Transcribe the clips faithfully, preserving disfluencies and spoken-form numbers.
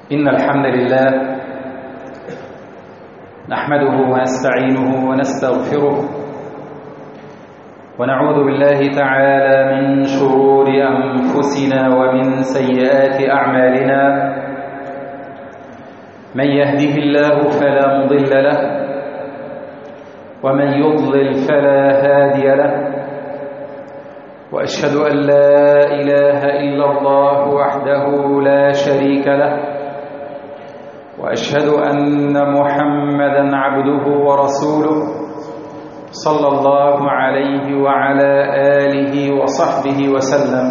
إن الحمد لله نحمده ونستعينه ونستغفره ونعوذ بالله تعالى من شرور أنفسنا ومن سيئات أعمالنا. من يهده الله فلا مضل له ومن يضلل فلا هادي له، وأشهد أن لا إله إلا الله وحده لا شريك له، وأشهد أن محمدًا عبده ورسوله صلى الله عليه وعلى آله وصحبه وسلم.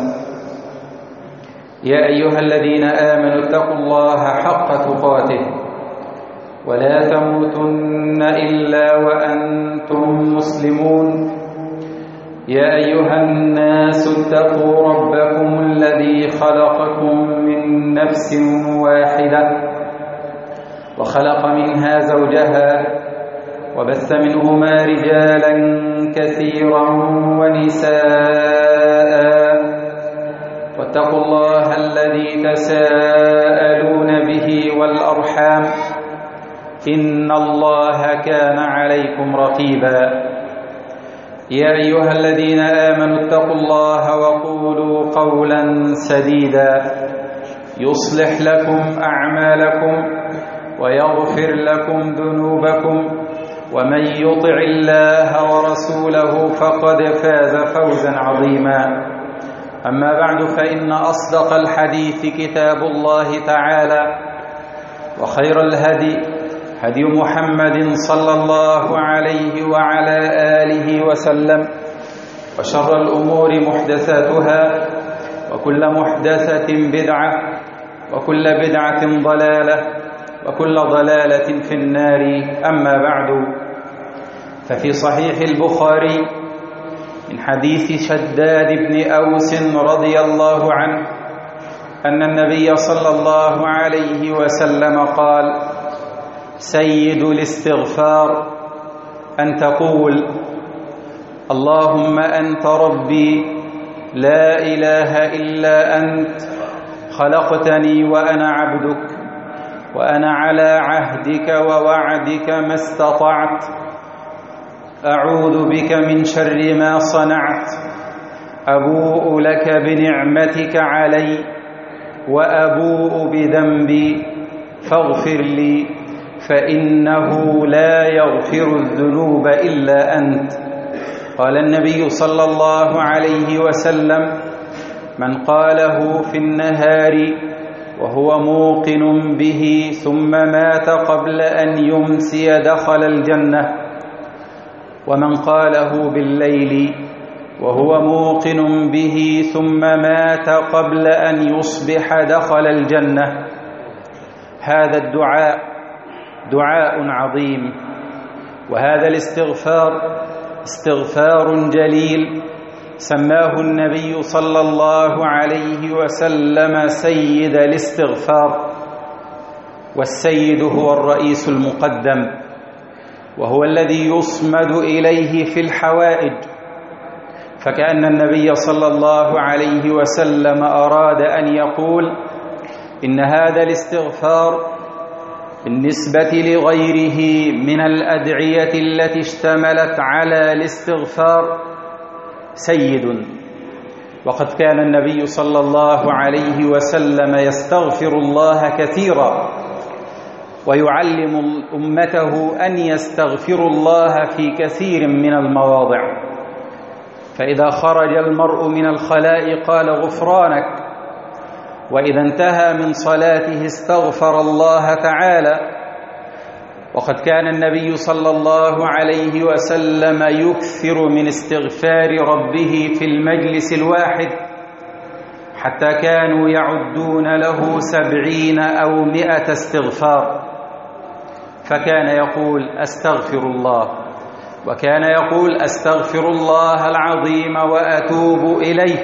يا أيها الذين آمنوا اتقوا الله حق تقاته ولا تموتن إلا وأنتم مسلمون. يا أيها الناس اتقوا ربكم الذي خلقكم من نفس واحدة وخلق منها زوجها وبث منهما رجالا كثيرا ونساء، واتقوا الله الذي تساءلون به والأرحام إن الله كان عليكم رقيبا. يا أيها الذين آمنوا اتقوا الله وقولوا قولا سديدا يصلح لكم أعمالكم ويغفر لكم ذنوبكم، ومن يطع الله ورسوله فقد فاز فوزا عظيما. أما بعد، فإن أصدق الحديث كتاب الله تعالى، وخير الهدي هدي محمد صلى الله عليه وعلى آله وسلم، وشر الأمور محدثاتها، وكل محدثة بدعة، وكل بدعة ضلالة، وكل ضلالة في النار. أما بعد، ففي صحيح البخاري من حديث شداد بن أوس رضي الله عنه أن النبي صلى الله عليه وسلم قال: سيد الاستغفار أن تقول: اللهم أنت ربي لا إله إلا أنت، خلقتني وأنا عبدك، وأنا على عهدك ووعدك ما استطعت، أعوذ بك من شر ما صنعت، أبوء لك بنعمتك علي وأبوء بذنبي فاغفر لي، فإنه لا يغفر الذنوب إلا أنت. قال النبي صلى الله عليه وسلم: من قاله في النهار وهو موقن به ثم مات قبل أن يمسي دخل الجنة، ومن قاله بالليل وهو موقن به ثم مات قبل أن يصبح دخل الجنة. هذا الدعاء دعاء عظيم، وهذا الاستغفار استغفار جليل سماه النبي صلى الله عليه وسلم سيد الاستغفار. والسيد هو الرئيس المقدم، وهو الذي يصمد إليه في الحوائج، فكأن النبي صلى الله عليه وسلم أراد أن يقول إن هذا الاستغفار بالنسبة لغيره من الأدعية التي اشتملت على الاستغفار سيد. وقد كان النبي صلى الله عليه وسلم يستغفر الله كثيرا، ويعلم أمته أن يستغفروا الله في كثير من المواضع. فإذا خرج المرء من الخلاء قال غفرانك، وإذا انتهى من صلاته استغفر الله تعالى. وقد كان النبي صلى الله عليه وسلم يكثر من استغفار ربه في المجلس الواحد، حتى كانوا يعدون له سبعين أو مئة استغفار. فكان يقول أستغفر الله، وكان يقول أستغفر الله العظيم وأتوب إليه.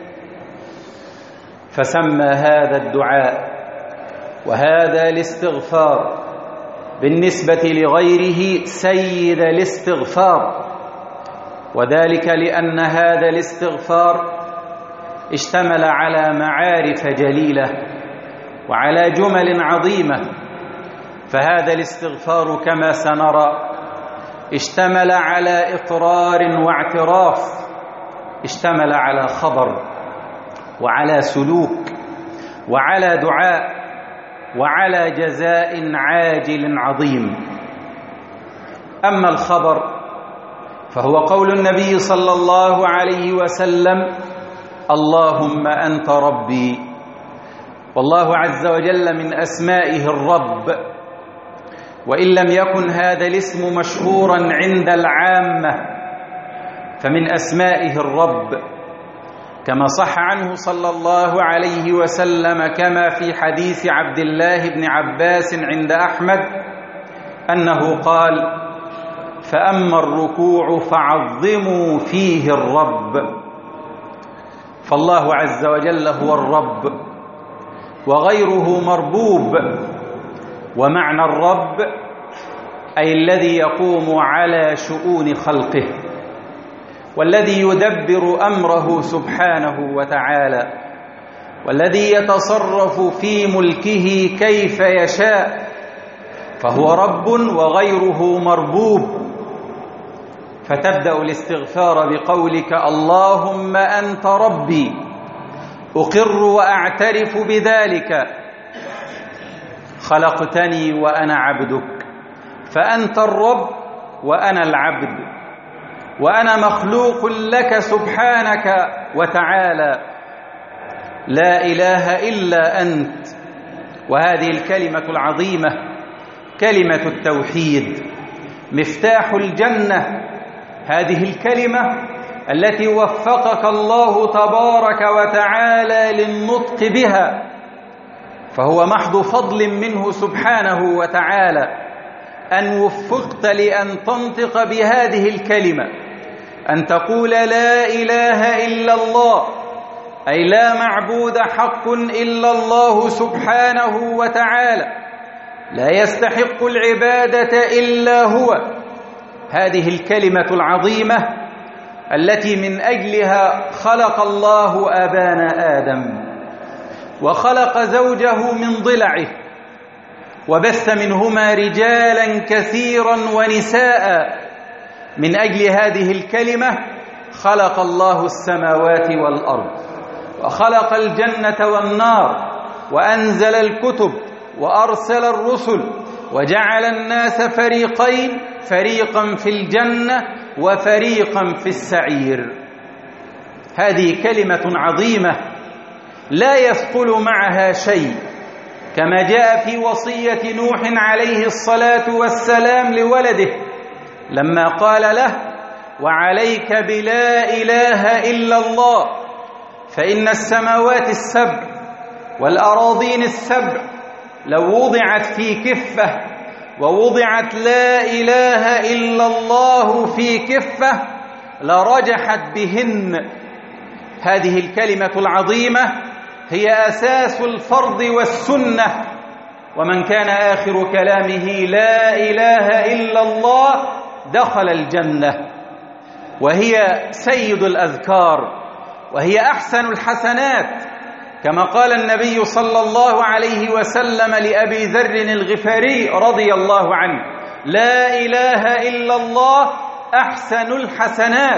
فسمى هذا الدعاء وهذا الاستغفار بالنسبة لغيره سيد الاستغفار، وذلك لأن هذا الاستغفار اشتمل على معارف جليلة وعلى جمل عظيمة. فهذا الاستغفار كما سنرى اشتمل على إقرار واعتراف، اشتمل على خبر وعلى سلوك وعلى دعاء وعلى جزاء عاجل عظيم. أما الخبر فهو قول النبي صلى الله عليه وسلم: اللهم أنت ربي. والله عز وجل من أسمائه الرب، وإن لم يكن هذا الاسم مشهورا عند العامة فمن أسمائه الرب، كما صح عنه صلى الله عليه وسلم كما في حديث عبد الله بن عباس عند أحمد أنه قال: فأما الركوع فعظموا فيه الرب. فالله عز وجل هو الرب وغيره مربوب، ومعنى الرب أي الذي يقوم على شؤون خلقه والذي يدبر أمره سبحانه وتعالى والذي يتصرف في ملكه كيف يشاء، فهو رب وغيره مربوب. فتبدأ الاستغفار بقولك: اللهم أنت ربي، أقر وأعترف بذلك، خلقتني وأنا عبدك، فأنت الرب وأنا العبد، وأنا مخلوق لك سبحانك وتعالى، لا إله إلا أنت. وهذه الكلمة العظيمة كلمة التوحيد مفتاح الجنة، هذه الكلمة التي وفقك الله تبارك وتعالى للنطق بها، فهو محض فضل منه سبحانه وتعالى أن وفقت لأن تنطق بهذه الكلمة، أن تقول لا إله إلا الله، أي لا معبود حق إلا الله سبحانه وتعالى، لا يستحق العبادة إلا هو. هذه الكلمة العظيمة التي من أجلها خلق الله أبانا آدم وخلق زوجه من ضلعه وبث منهما رجالا كثيرا ونساء. من أجل هذه الكلمة خلق الله السماوات والأرض وخلق الجنة والنار وأنزل الكتب وأرسل الرسل وجعل الناس فريقين، فريقا في الجنة وفريقا في السعير. هذه كلمة عظيمة لا يثقل معها شيء، كما جاء في وصية نوح عليه الصلاة والسلام لولده لما قال له: وعليك بلا إله إلا الله، فإن السماوات السبع والأراضين السبع لو وضعت في كفة ووضعت لا إله إلا الله في كفة لرجحت بهن. هذه الكلمة العظيمة هي أساس الفرض والسنة، ومن كان آخر كلامه لا إله إلا الله دخل الجنة، وهي سيد الأذكار وهي أحسن الحسنات، كما قال النبي صلى الله عليه وسلم لأبي ذر الغفاري رضي الله عنه: لا إله إلا الله أحسن الحسنات،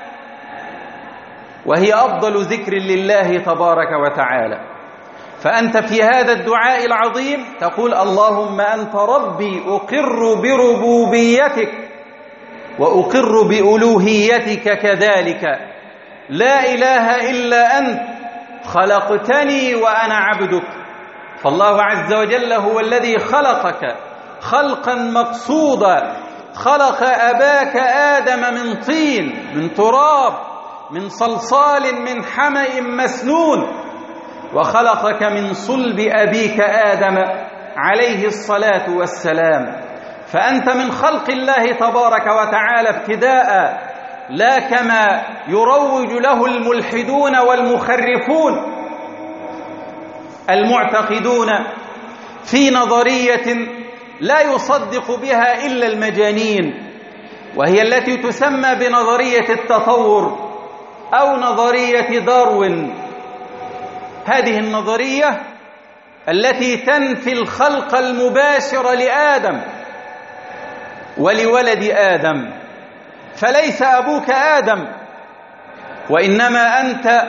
وهي أفضل ذكر لله تبارك وتعالى. فأنت في هذا الدعاء العظيم تقول: اللهم أنت ربي، أقر بربوبيتك وأقر بألوهيتك كذلك، لا إله إلا أنت، خلقتني وأنا عبدك. فالله عز وجل هو الذي خلقك خلقا مقصودا، خلق أباك آدم من طين، من تراب، من صلصال، من حمأ مسنون، وخلقك من صلب أبيك آدم عليه الصلاة والسلام. فأنت من خلق الله تبارك وتعالى ابتداء، لا كما يروج له الملحدون والمخرفون المعتقدون في نظرية لا يصدق بها إلا المجانين، وهي التي تسمى بنظرية التطور أو نظرية داروين. هذه النظرية التي تنفي الخلق المباشر لآدم ولولد آدم، فليس أبوك آدم، وإنما أنت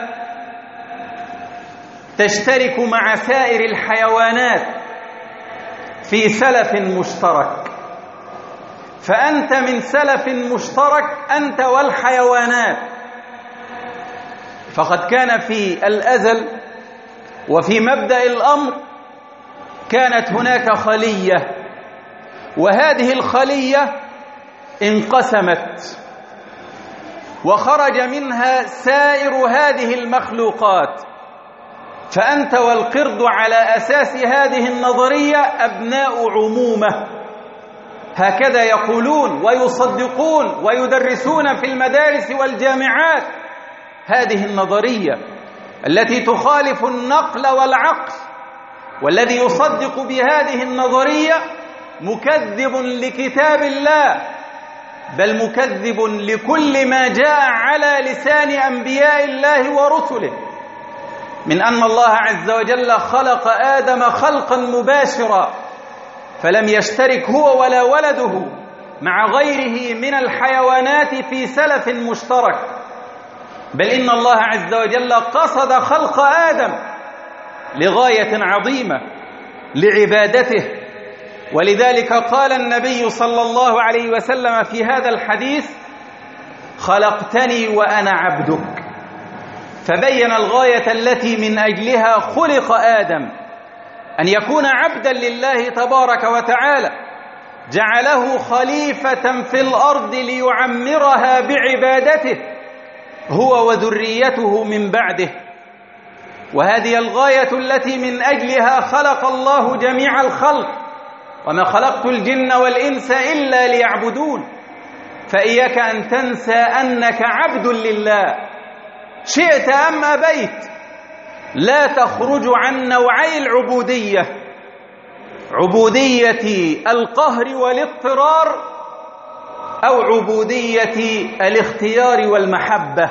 تشترك مع سائر الحيوانات في سلف مشترك، فأنت من سلف مشترك أنت والحيوانات. فقد كان في الأزل وفي مبدأ الأمر كانت هناك خلية، وهذه الخلية انقسمت وخرج منها سائر هذه المخلوقات، فأنت والقرد على أساس هذه النظرية أبناء عمومة، هكذا يقولون ويصدقون ويدرسون في المدارس والجامعات هذه النظرية التي تخالف النقل والعقل. والذي يصدق بهذه النظرية مكذب لكتاب الله، بل مكذب لكل ما جاء على لسان أنبياء الله ورسله، من أن الله عز وجل خلق آدم خلقا مباشرا، فلم يشترك هو ولا ولده مع غيره من الحيوانات في سلف مشترك، بل إن الله عز وجل قصد خلق آدم لغاية عظيمة لعبادته. ولذلك قال النبي صلى الله عليه وسلم في هذا الحديث: خلقتني وأنا عبدك. فبين الغاية التي من أجلها خلق آدم، أن يكون عبدا لله تبارك وتعالى، جعله خليفة في الأرض ليعمرها بعبادته هو وذريته من بعده. وهذه الغاية التي من أجلها خلق الله جميع الخلق: وما خلقت الجن والإنس إلا ليعبدون. فإياك أن تنسى أنك عبد لله شئت أم أبيت، لا تخرج عن نوعي العبودية: عبودية القهر والاضطرار، أو عبودية الاختيار والمحبة.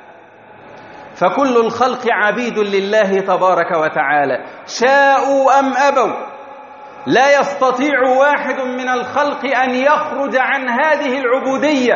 فكل الخلق عبيد لله تبارك وتعالى شاءوا أم أبوا. لا يستطيع واحد من الخلق أن يخرج عن هذه العبودية.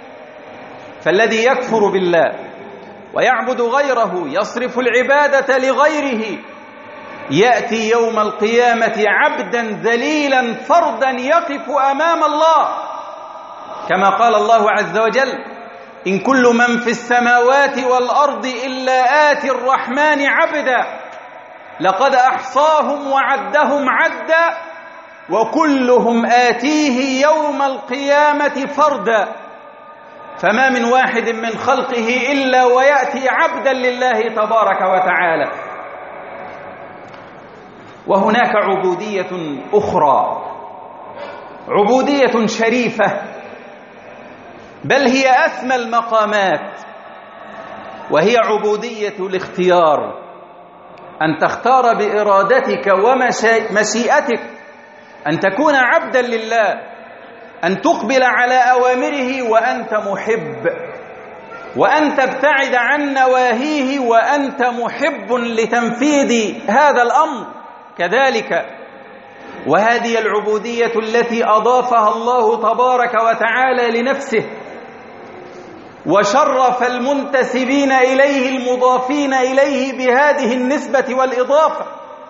فالذي يكفر بالله ويعبد غيره، يصرف العبادة لغيره، يأتي يوم القيامة عبدا ذليلا فردا يقف أمام الله، كما قال الله عز وجل: إن كل من في السماوات والأرض إلا آتي الرحمن عبدا لقد أحصاهم وعدهم عدا وكلهم آتيه يوم القيامة فردا. فما من واحد من خلقه إلا ويأتي عبدا لله تبارك وتعالى. وهناك عبودية أخرى، عبودية شريفة، بل هي أسمى المقامات، وهي عبودية الاختيار، أن تختار بإرادتك ومشيئتك أن تكون عبدا لله، أن تقبل على أوامره وأنت محب، وأن تبتعد عن نواهيه وأنت محب لتنفيذ هذا الأمر كذلك. وهذه العبودية التي أضافها الله تبارك وتعالى لنفسه، وشرف المنتسبين إليه المضافين إليه بهذه النسبة والإضافة،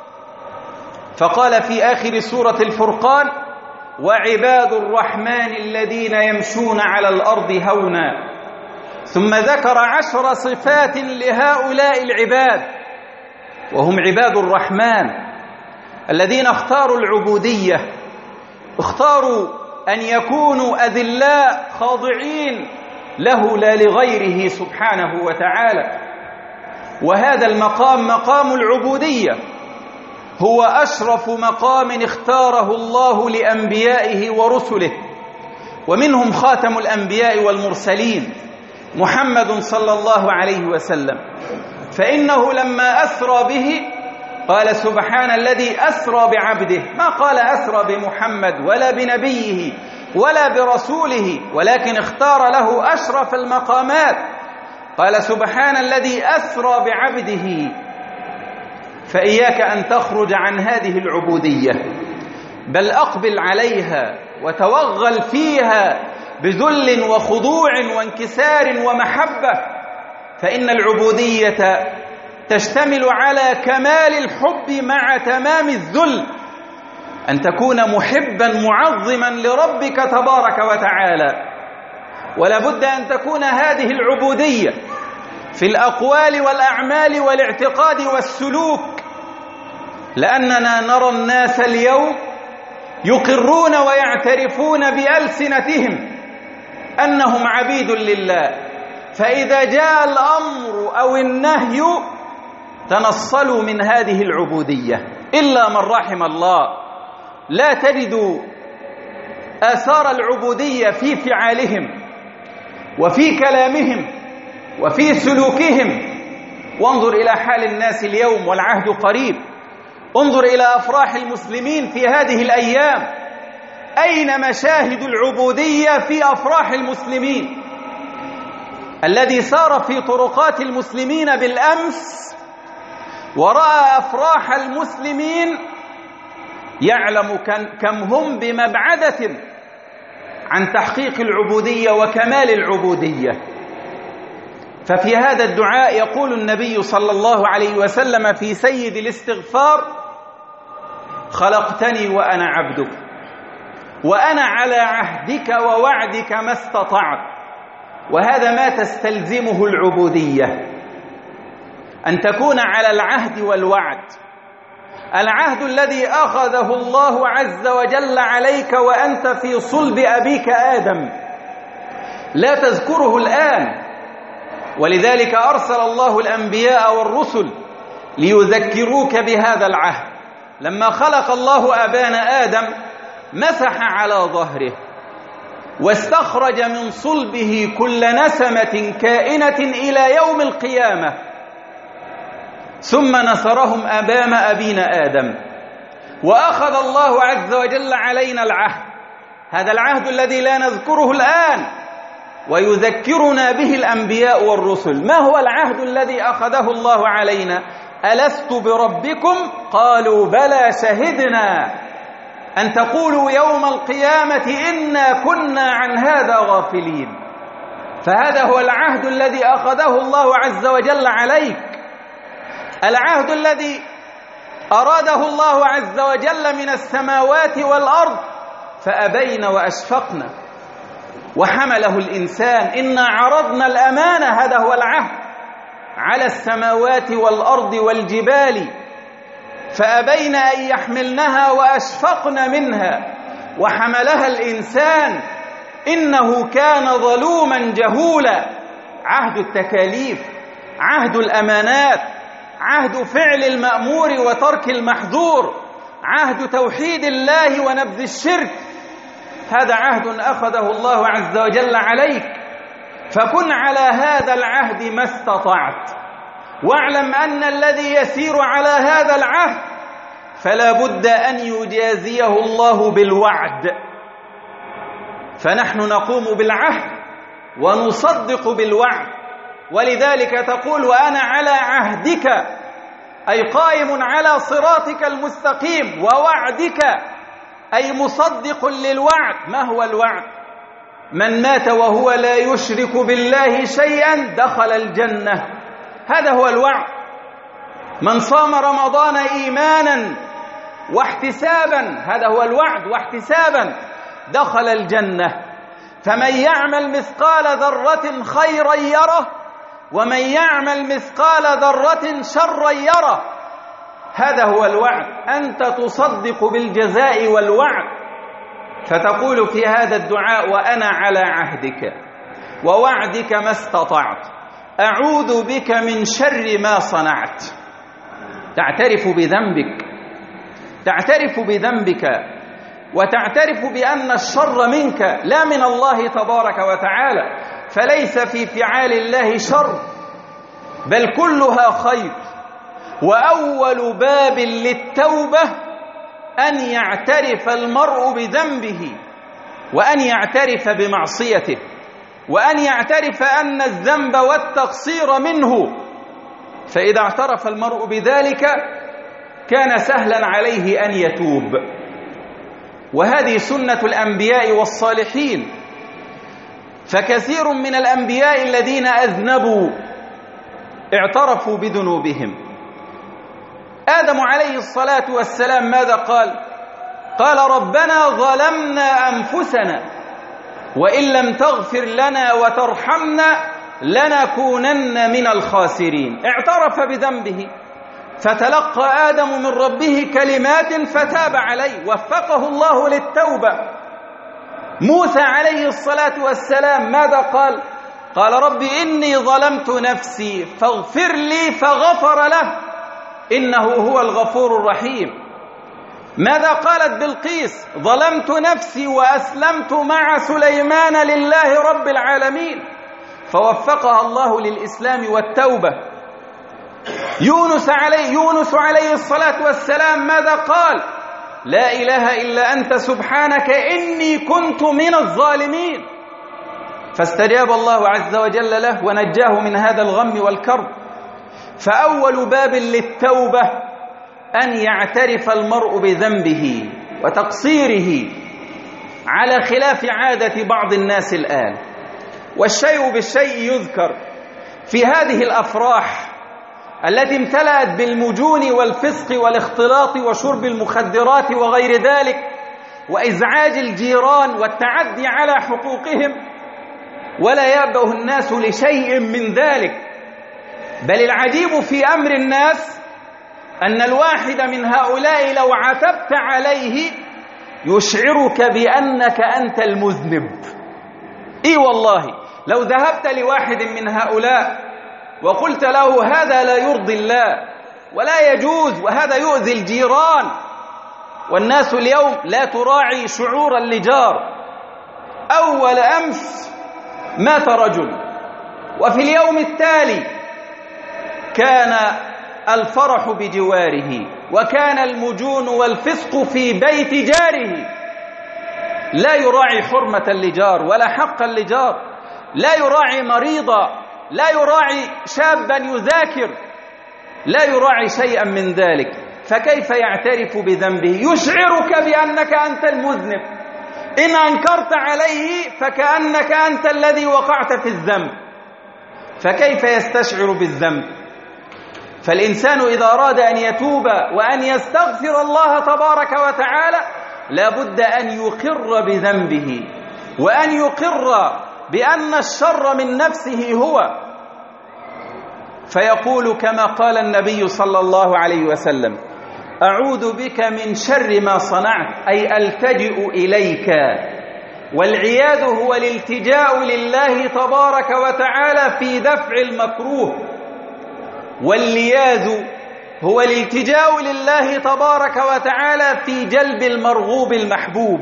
فقال في آخر سورة الفرقان: وعباد الرحمن الذين يمشون على الأرض هونا. ثم ذكر عشر صفات لهؤلاء العباد، وهم عباد الرحمن الذين اختاروا العبودية، اختاروا أن يكونوا أذلاء خاضعين له لا لغيره سبحانه وتعالى. وهذا المقام مقام العبودية هو أشرف مقام اختاره الله لأنبيائه ورسله، ومنهم خاتم الأنبياء والمرسلين محمد صلى الله عليه وسلم. فإنه لما أسرى به قال: سبحان الذي أسرى بعبده، ما قال أسرى بمحمد ولا بنبيه ولا برسوله، ولكن اختار له أشرف المقامات، قال: سبحان الذي أسرى بعبده. فإياك أن تخرج عن هذه العبودية، بل أقبل عليها وتوغل فيها بذل وخضوع وانكسار ومحبة، فإن العبودية تشتمل على كمال الحب مع تمام الذل، أن تكون محبا معظما لربك تبارك وتعالى. ولا بد أن تكون هذه العبودية في الأقوال والأعمال والاعتقاد والسلوك، لأننا نرى الناس اليوم يقرون ويعترفون بألسنتهم أنهم عبيد لله، فإذا جاء الأمر أو النهي تنصلوا من هذه العبودية، إلا من رحم الله. لا تجد آثار العبودية في فعالهم وفي كلامهم وفي سلوكهم. وانظر إلى حال الناس اليوم والعهد قريب، انظر إلى أفراح المسلمين في هذه الأيام، أين مشاهد العبودية في أفراح المسلمين؟ الذي سار في طرقات المسلمين بالأمس ورأى أفراح المسلمين يعلم كم هم بمبعدة عن تحقيق العبودية وكمال العبودية. ففي هذا الدعاء يقول النبي صلى الله عليه وسلم في سيد الاستغفار: خلقتني وأنا عبدك وأنا على عهدك ووعدك ما استطعت. وهذا ما تستلزمه العبودية، أن تكون على العهد والوعد، العهد الذي أخذه الله عز وجل عليك وأنت في صلب أبيك آدم، لا تذكره الآن، ولذلك أرسل الله الأنبياء والرسل ليذكروك بهذا العهد. لما خلق الله أبانا آدم مسح على ظهره واستخرج من صلبه كل نسمة كائنة إلى يوم القيامة، ثم نصرهم أمام أبينا آدم، وأخذ الله عز وجل علينا العهد، هذا العهد الذي لا نذكره الآن ويذكرنا به الأنبياء والرسل. ما هو العهد الذي أخذه الله علينا؟ ألست بربكم؟ قالوا بلى شهدنا أن تقولوا يوم القيامة إنا كنا عن هذا غافلين. فهذا هو العهد الذي أخذه الله عز وجل عليك، العهد الذي أراده الله عز وجل من السماوات والأرض فأبين وأشفقن وحمله الإنسان. إنا عرضنا الأمانة، هذا هو العهد، على السماوات والأرض والجبال فأبين أن يحملنها وأشفقن منها وحملها الإنسان إنه كان ظلوما جهولا. عهد التكاليف، عهد الأمانات، عهد فعل المأمور وترك المحظور، عهد توحيد الله ونبذ الشرك، هذا عهد أخذه الله عز وجل عليك، فكن على هذا العهد ما استطعت، واعلم أن الذي يسير على هذا العهد فلا بد أن يجازيه الله بالوعد. فنحن نقوم بالعهد ونصدق بالوعد، ولذلك تقول وأنا على عهدك، أي قائم على صراطك المستقيم، ووعدك أي مصدق للوعد. ما هو الوعد؟ من مات وهو لا يشرك بالله شيئا دخل الجنة، هذا هو الوعد. من صام رمضان إيمانا واحتسابا، هذا هو الوعد، واحتسابا دخل الجنة. فمن يعمل مثقال ذرة خيرا يره ومن يعمل مثقال ذرة شرا يره، هذا هو الوعد. أنت تصدق بالجزاء والوعد، فتقول في هذا الدعاء وأنا على عهدك ووعدك ما استطعت، أعوذ بك من شر ما صنعت. تعترف بذنبك، تعترف بذنبك وتعترف بأن الشر منك لا من الله تبارك وتعالى، فليس في فعال الله شر بل كلها خير. وأول باب للتوبة أن يعترف المرء بذنبه وأن يعترف بمعصيته وأن يعترف أن الذنب والتقصير منه. فإذا اعترف المرء بذلك كان سهلا عليه أن يتوب، وهذه سنة الأنبياء والصالحين. فكثير من الأنبياء الذين أذنبوا اعترفوا بذنوبهم. آدم عليه الصلاة والسلام ماذا قال؟ قال ربنا ظلمنا أنفسنا وإن لم تغفر لنا وترحمنا لنكونن من الخاسرين. اعترف بذنبه، فتلقى آدم من ربه كلمات فتاب عليه، وفقه الله للتوبة. موسى عليه الصلاة والسلام ماذا قال؟ قال رب إني ظلمت نفسي فاغفر لي فغفر له إنه هو الغفور الرحيم. ماذا قالت بلقيس؟ ظلمت نفسي وأسلمت مع سليمان لله رب العالمين، فوفقها الله للإسلام والتوبة. يونس عليه, يونس عليه الصلاة والسلام ماذا قال؟ لا إله إلا أنت سبحانك إني كنت من الظالمين، فاستجاب الله عز وجل له ونجاه من هذا الغم والكرب. فأول باب للتوبة أن يعترف المرء بذنبه وتقصيره، على خلاف عادة بعض الناس الآن. والشيء بالشيء يذكر في هذه الأفراح التي امتلأت بالمجون والفسق والاختلاط وشرب المخدرات وغير ذلك، وإزعاج الجيران والتعدي على حقوقهم، ولا يأبه الناس لشيء من ذلك. بل العجيب في أمر الناس أن الواحد من هؤلاء لو عتبت عليه يشعرك بأنك أنت المذنب. إي والله، لو ذهبت لواحد من هؤلاء وقلت له هذا لا يرضي الله ولا يجوز وهذا يؤذي الجيران، والناس اليوم لا تراعي شعور اللجار. أول أمس مات رجل، وفي اليوم التالي كان الفرح بجواره، وكان المجون والفسق في بيت جاره. لا يراعي حرمة اللجار ولا حق اللجار، لا يراعي مريضا، لا يراعي شابا يذاكر، لا يراعي شيئا من ذلك. فكيف يعترف بذنبه؟ يشعرك بأنك أنت المذنب. إن أنكرت عليه فكأنك أنت الذي وقعت في الذنب، فكيف يستشعر بالذنب؟ فالإنسان إذا أراد أن يتوب وأن يستغفر الله تبارك وتعالى لا بد أن يقر بذنبه، وأن يقر بأن الشر من نفسه هو، فيقول كما قال النبي صلى الله عليه وسلم: أعوذ بك من شر ما صنعت، أي ألتجئ إليك. والعياذ هو الالتجاء لله تبارك وتعالى في دفع المكروه، واللياذ هو الالتجاء لله تبارك وتعالى في جلب المرغوب المحبوب.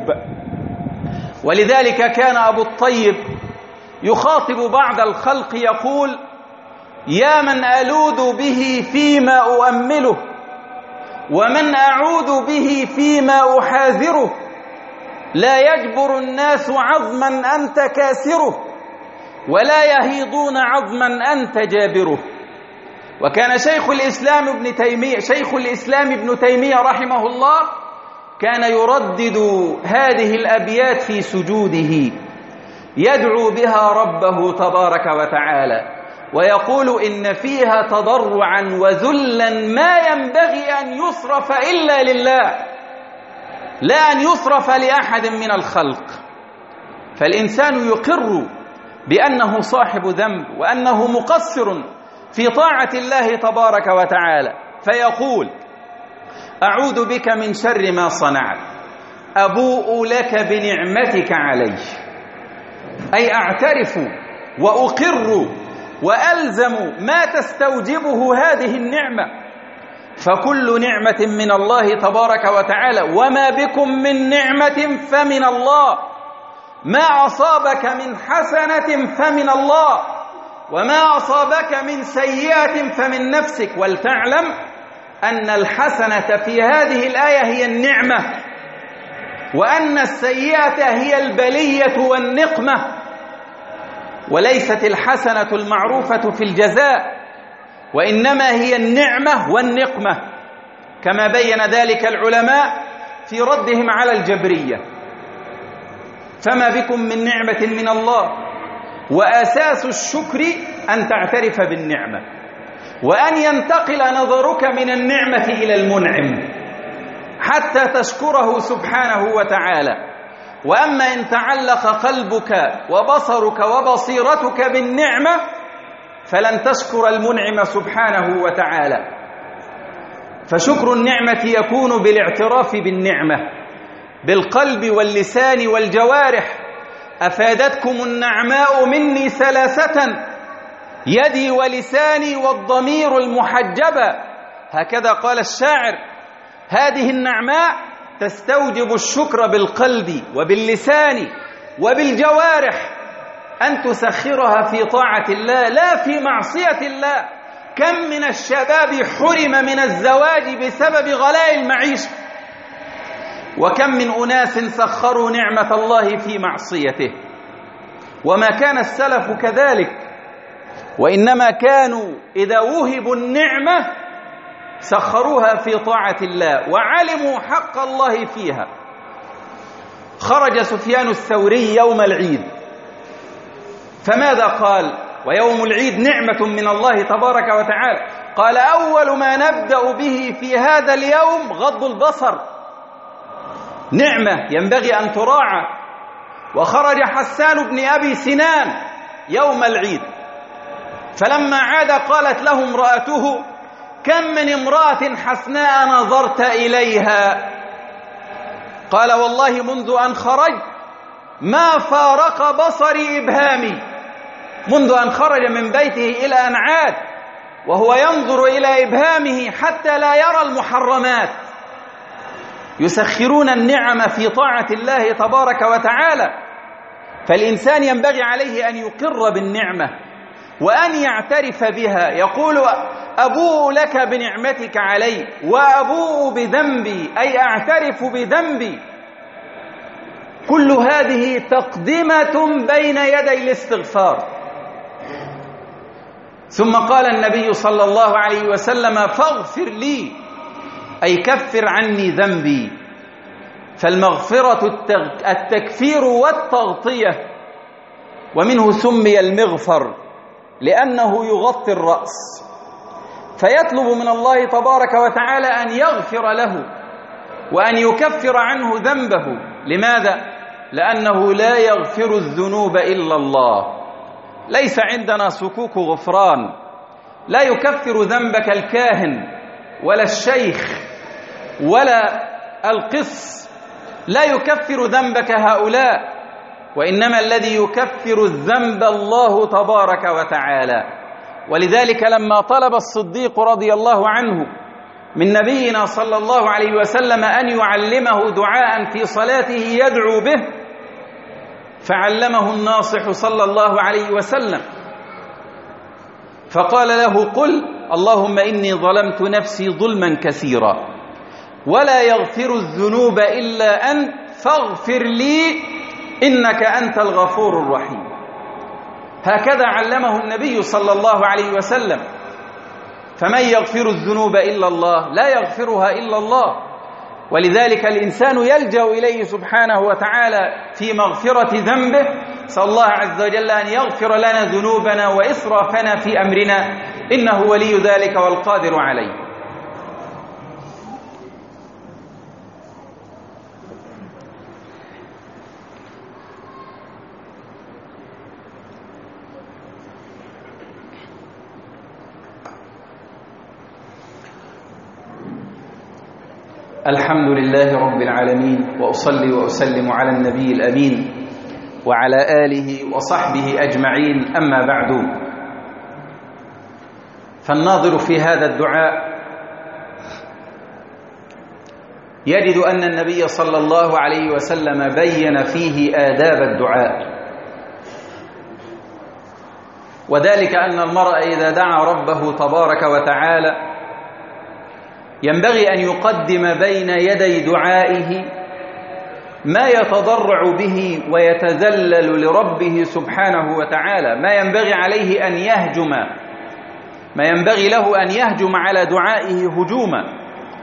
ولذلك كان أبو الطيب يخاطب بعض الخلق يقول: يا من ألوذ به فيما أؤمله، ومن أعوذ به فيما أحاذره، لا يجبر الناس عظما أنت كاسره، ولا يهيضون عظما أنت جابره. وكان شيخ الإسلام ابن تيمية شيخ الإسلام ابن تيمية رحمه الله كان يردد هذه الأبيات في سجوده، يدعو بها ربه تبارك وتعالى، ويقول إن فيها تضرعا وذلا ما ينبغي أن يصرف إلا لله، لا أن يصرف لأحد من الخلق. فالإنسان يقر بأنه صاحب ذنب وأنه مقصر في طاعة الله تبارك وتعالى، فيقول: أعوذ بك من شر ما صنعت، أبوء لك بنعمتك علي، أي أعترف وأقر وألزم ما تستوجبه هذه النعمة. فكل نعمة من الله تبارك وتعالى، وما بكم من نعمة فمن الله، ما أصابك من حسنة فمن الله، وما أصابك من سيئة فمن نفسك. ولتعلم أن الحسنة في هذه الآية هي النعمة، وأن السيئة هي البلية والنقمة، وليست الحسنة المعروفة في الجزاء، وإنما هي النعمة والنقمة. كما بين ذلك العلماء في ردهم على الجبرية. فما بكم من نعمة من الله، وأساس الشكر أن تعترف بالنعمة، وأن ينتقل نظرك من النعمة إلى المنعم حتى تشكره سبحانه وتعالى. وأما إن تعلق قلبك وبصرك وبصيرتك بالنعمة فلن تشكر المنعم سبحانه وتعالى. فشكر النعمة يكون بالاعتراف بالنعمة بالقلب واللسان والجوارح. أفادتكم النعماء مني ثلاثة: يدي ولساني والضمير المحجبة. هكذا قال الشاعر. هذه النعماء تستوجب الشكر بالقلب وباللسان وبالجوارح، أن تسخرها في طاعة الله لا في معصية الله. كم من الشباب حرم من الزواج بسبب غلاء المعيشة، وكم من أناس سخروا نعمة الله في معصيته. وما كان السلف كذلك، وإنما كانوا إذا وهبوا النعمة سخروها في طاعة الله وعلموا حق الله فيها. خرج سفيان الثوري يوم العيد، فماذا قال؟ ويوم العيد نعمة من الله تبارك وتعالى. قال: أول ما نبدأ به في هذا اليوم غض البصر، نعمة ينبغي أن تراعى. وخرج حسان بن أبي سنان يوم العيد، فلما عاد قالت له امرأته: كم من امرأة حسناء نظرت إليها؟ قال: والله منذ أن خرج ما فارق بصري إبهامي. منذ أن خرج من بيته إلى أن عاد وهو ينظر إلى إبهامه حتى لا يرى المحرمات. يسخرون النعم في طاعة الله تبارك وتعالى. فالإنسان ينبغي عليه أن يقر بالنعمة وأن يعترف بها. يقول: أبوء لك بنعمتك علي وأبوء بذنبي، أي أعترف بذنبي. كل هذه تقدمة بين يدي الاستغفار. ثم قال النبي صلى الله عليه وسلم: فاغفر لي، أي كفر عني ذنبي. فالمغفرة التكفير والتغطية، ومنه سمي المغفر لأنه يغطي الرأس. فيطلب من الله تبارك وتعالى أن يغفر له وأن يكفر عنه ذنبه. لماذا؟ لأنه لا يغفر الذنوب إلا الله. ليس عندنا صكوك غفران. لا يكفر ذنبك الكاهن ولا الشيخ ولا القس، لا يكفر ذنبك هؤلاء، وإنما الذي يكفر الذنب الله تبارك وتعالى. ولذلك لما طلب الصديق رضي الله عنه من نبينا صلى الله عليه وسلم أن يعلمه دعاء في صلاته يدعو به، فعلمه الناصح صلى الله عليه وسلم فقال له: قل اللهم إني ظلمت نفسي ظلما كثيرا ولا يغفر الذنوب إلا أنت فاغفر لي إنك أنت الغفور الرحيم. هكذا علمه النبي صلى الله عليه وسلم. فمن يغفر الذنوب إلا الله؟ لا يغفرها إلا الله. ولذلك الإنسان يلجأ إليه سبحانه وتعالى في مغفرة ذنبه. صلى الله عز وجل أن يغفر لنا ذنوبنا وإسرافنا في أمرنا، إنه ولي ذلك والقادر عليه. الحمد لله رب العالمين، وأصلي وأسلم على النبي الأمين وعلى آله وصحبه أجمعين. أما بعد، فالناظر في هذا الدعاء يجد أن النبي صلى الله عليه وسلم بين فيه آداب الدعاء، وذلك أن المرء إذا دعا ربه تبارك وتعالى ينبغي أن يقدم بين يدي دعائه ما يتضرع به ويتذلل لربه سبحانه وتعالى. ما ينبغي عليه أن يهجم ما ينبغي له أن يهجم على دعائه هجوما.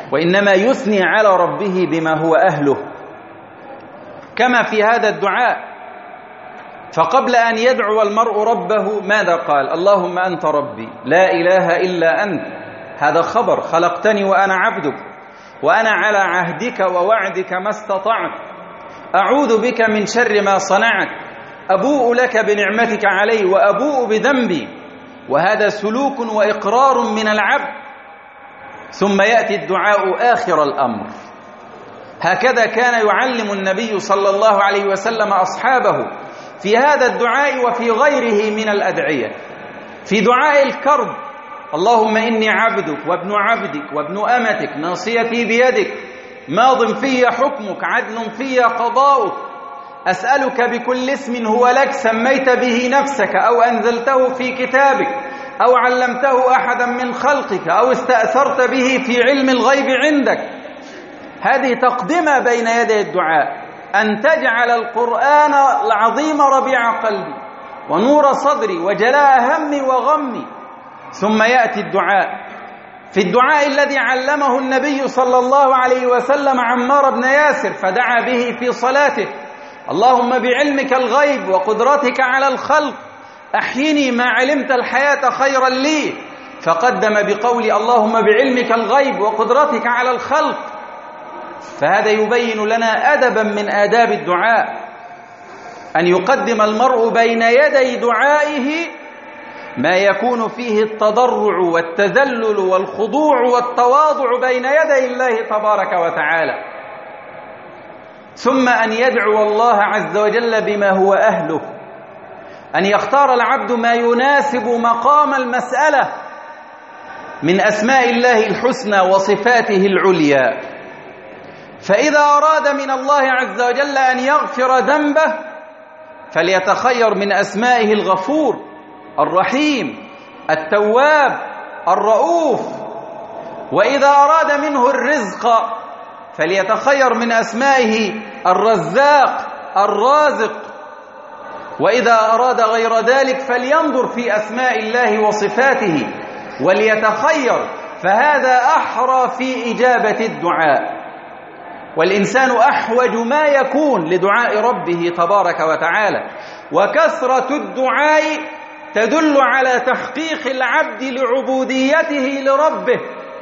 وإنما يثني على ربه بما هو أهله، كما في هذا الدعاء. فقبل أن يدعو المرء ربه ماذا قال؟ اللهم أنت ربي لا إله إلا أنت، هذا خبر، خلقتني وأنا عبدك، وأنا على عهدك ووعدك ما استطعت، أعوذ بك من شر ما صنعت، أبوء لك بنعمتك علي وأبوء بذنبي. وهذا سلوك وإقرار من العبد. ثم يأتي الدعاء آخر الأمر. هكذا كان يعلم النبي صلى الله عليه وسلم أصحابه في هذا الدعاء وفي غيره من الأدعية. في دعاء الكرب: اللهم إني عبدك وابن عبدك وابن أمتك ناصيتي بيدك ماض في حكمك عدل في قضاؤك، أسألك بكل اسم هو لك سميت به نفسك أو أنزلته في كتابك أو علمته أحدا من خلقك أو استأثرت به في علم الغيب عندك. هذه تقدمة بين يدي الدعاء، أن تجعل القرآن العظيم ربيع قلبي ونور صدري وجلاء همي وغمي. ثم يأتي الدعاء. في الدعاء الذي علمه النبي صلى الله عليه وسلم عمار بن ياسر فدعا به في صلاته: اللهم بعلمك الغيب وقدرتك على الخلق أحيني ما علمت الحياة خيرا لي، فقدم بقول اللهم بعلمك الغيب وقدرتك على الخلق. فهذا يبين لنا أدبا من آداب الدعاء، أن يقدم المرء بين يدي دعائه ما يكون فيه التضرع والتذلل والخضوع والتواضع بين يدي الله تبارك وتعالى. ثم أن يدعو الله عز وجل بما هو أهله، أن يختار العبد ما يناسب مقام المسألة من أسماء الله الحسنى وصفاته العليا. فإذا أراد من الله عز وجل أن يغفر ذنبه فليتخير من أسمائه الغفور الرحيم التواب الرؤوف. وإذا أراد منه الرزق فليتخير من أسمائه الرزاق الرازق. وإذا أراد غير ذلك فلينظر في أسماء الله وصفاته وليتخير، فهذا أحرى في إجابة الدعاء. والإنسان أحوج ما يكون لدعاء ربه تبارك وتعالى، وكثرة الدعاء تدل على تحقيق العبد لعبوديته لربه.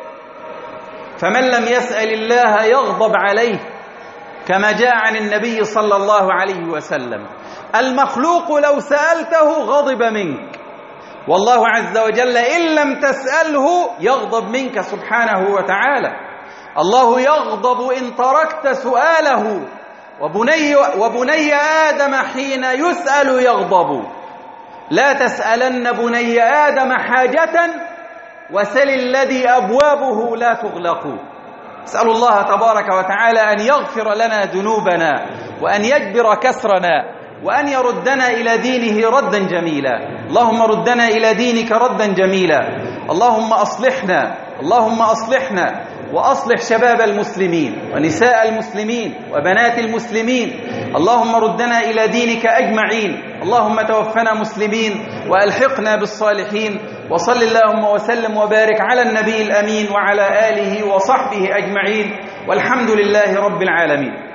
فمن لم يسأل الله يغضب عليه، كما جاء عن النبي صلى الله عليه وسلم: المخلوق لو سألته غضب منك، والله عز وجل إن لم تسأله يغضب منك سبحانه وتعالى. الله يغضب إن تركت سؤاله، وبني, وبني آدم حين يسأل يغضب. لا تسألن بني آدم حاجة وسل الذي أبوابه لا تغلق. اسأل الله تبارك وتعالى أن يغفر لنا ذنوبنا وأن يجبر كسرنا وأن يردنا إلى دينه ردا جميلا. اللهم ردنا إلى دينك ردا جميلا. اللهم أصلحنا اللهم أصلحنا وأصلح شباب المسلمين ونساء المسلمين وبنات المسلمين. اللهم ردنا إلى دينك أجمعين. اللهم توفنا مسلمين وألحقنا بالصالحين. وصل اللهم وسلم وبارك على النبي الأمين وعلى آله وصحبه أجمعين، والحمد لله رب العالمين.